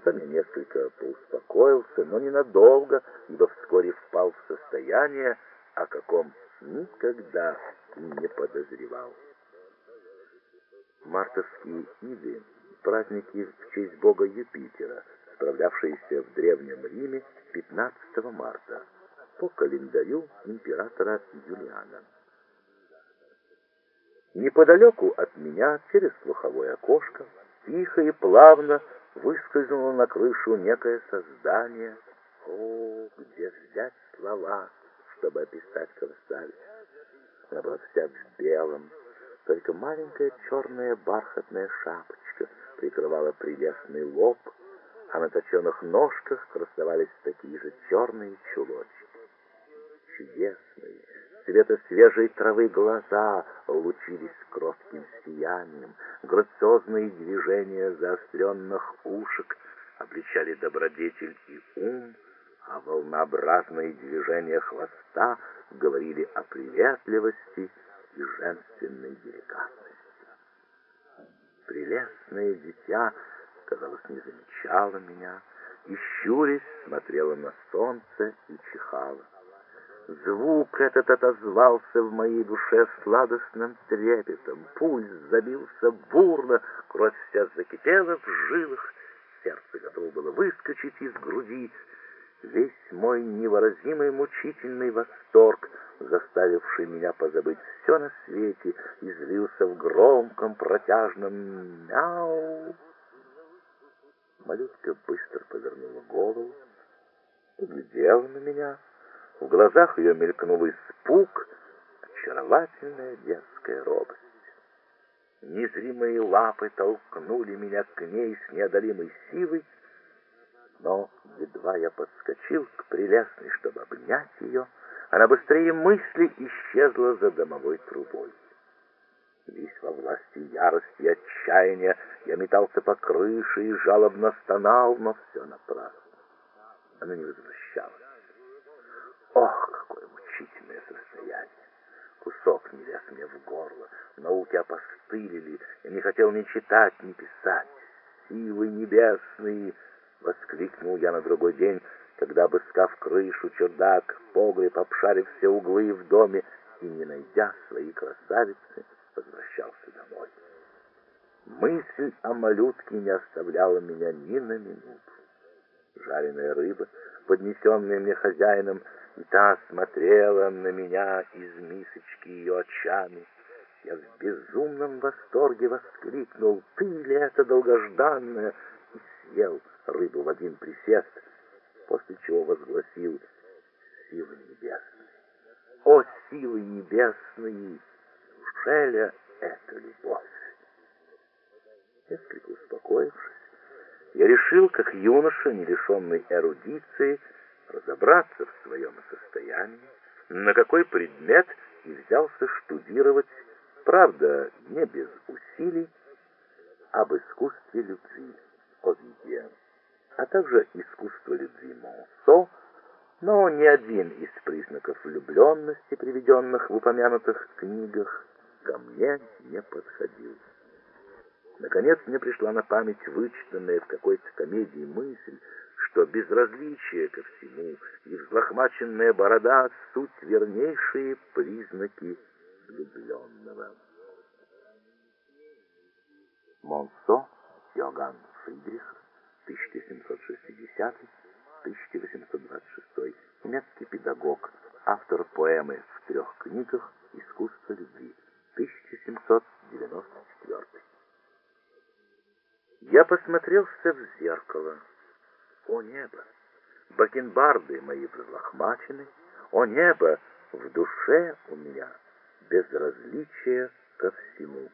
Потом я несколько поуспокоился, но ненадолго, ибо вскоре впал в состояние, о каком никогда и не подозревал. Мартовские иды — праздники в честь бога Юпитера, справлявшиеся в Древнем Риме 15 марта по календарю императора Юлиана. Неподалеку от меня, через слуховое окошко, тихо и плавно выскользнуло на крышу некое создание. О, где взять слова, чтобы описать красавицу? Она была вся в белом, только маленькая черная бархатная шапочка прикрывала прелестный лоб, а на точеных ножках красовались такие же черные чулочки. Чудесные, цвета свежей травы глаза лучились кротким сиянием, грациозные движения заостренных ушек обличали добродетель и ум, а волнообразные движения хвоста говорили о приветливости и женственной деликатности. Прелестное дитя, казалось, не замечало меня, и, щурясь, смотрела на солнце и чихала. Звук этот отозвался в моей душе сладостным трепетом, пульс забился бурно, кровь вся закипела в жилах, сердце готово было выскочить из груди. Весь мой невыразимый мучительный восторг, заставивший меня позабыть все на свете, излился в громком протяжном мяу. Малютка быстро повернула голову, поглядела на меня. В глазах ее мелькнул испуг, очаровательная детская робость. Незримые лапы толкнули меня к ней с неодолимой силой, но едва я подскочил к прелестной, чтобы обнять ее, она быстрее мысли исчезла за домовой трубой. Весь во власти ярости и отчаяния я метался по крыше и жалобно стонал, но все напрасно. Она не возвращалась. Ох, какое мучительное состояние! Кусок не лез мне в горло, науки опостылили, я не хотел ни читать, ни писать. Силы небесные! — воскликнул я на другой день, когда, обыскав крышу, чердак, погреб, обшарив все углы в доме и, не найдя своей красавицы, возвращался домой. Мысль о малютке не оставляла меня ни на минуту. Жареная рыба, поднесенная мне хозяином, и та смотрела на меня из мисочки ее очами. Я в безумном восторге воскликнул: «Ты ли это долгожданная?» и съел рыбу в один присест, после чего возгласил: «Силы небесные! О, силы небесные! Неужели это любовь?» Несколько успокоившись, я решил, как юноша, не лишенный эрудиции, разобраться в своем состоянии, на какой предмет, и взялся штудировать, правда, не без усилий, об искусстве любви Овидия, а также искусство любви Монсо, но ни один из признаков влюбленности, приведенных в упомянутых книгах, ко мне не подходил. Наконец мне пришла на память вычитанная в какой-то комедии мысль, что безразличие ко всему и взлохмаченная борода — суть вернейшие признаки влюбленного. Монсо Иоганн Фридрих, 1760-1826, немецкий педагог, автор поэмы в 3 книгах «Искусство любви», 1794. Я посмотрелся в зеркало. О небо! Бакенбарды мои взлохмачены. О небо! В душе у меня безразличие ко всему.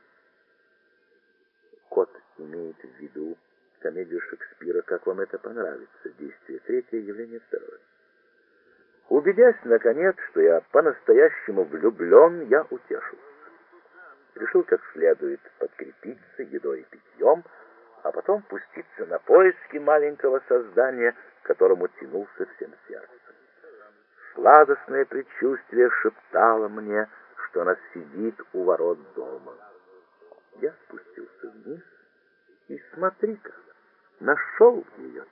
Кот имеет в виду комедию Шекспира «Как вам это понравится», действие 3, явление 2. Убедясь, наконец, что я по-настоящему влюблен, я утешился. Решил как следует подкрепиться едой и питьем, а потом пуститься на поиски маленького создания, к которому тянулся всем сердцем. Сладостное предчувствие шептало мне, что она сидит у ворот дома. Я спустился вниз, и смотри-ка, нашел ее.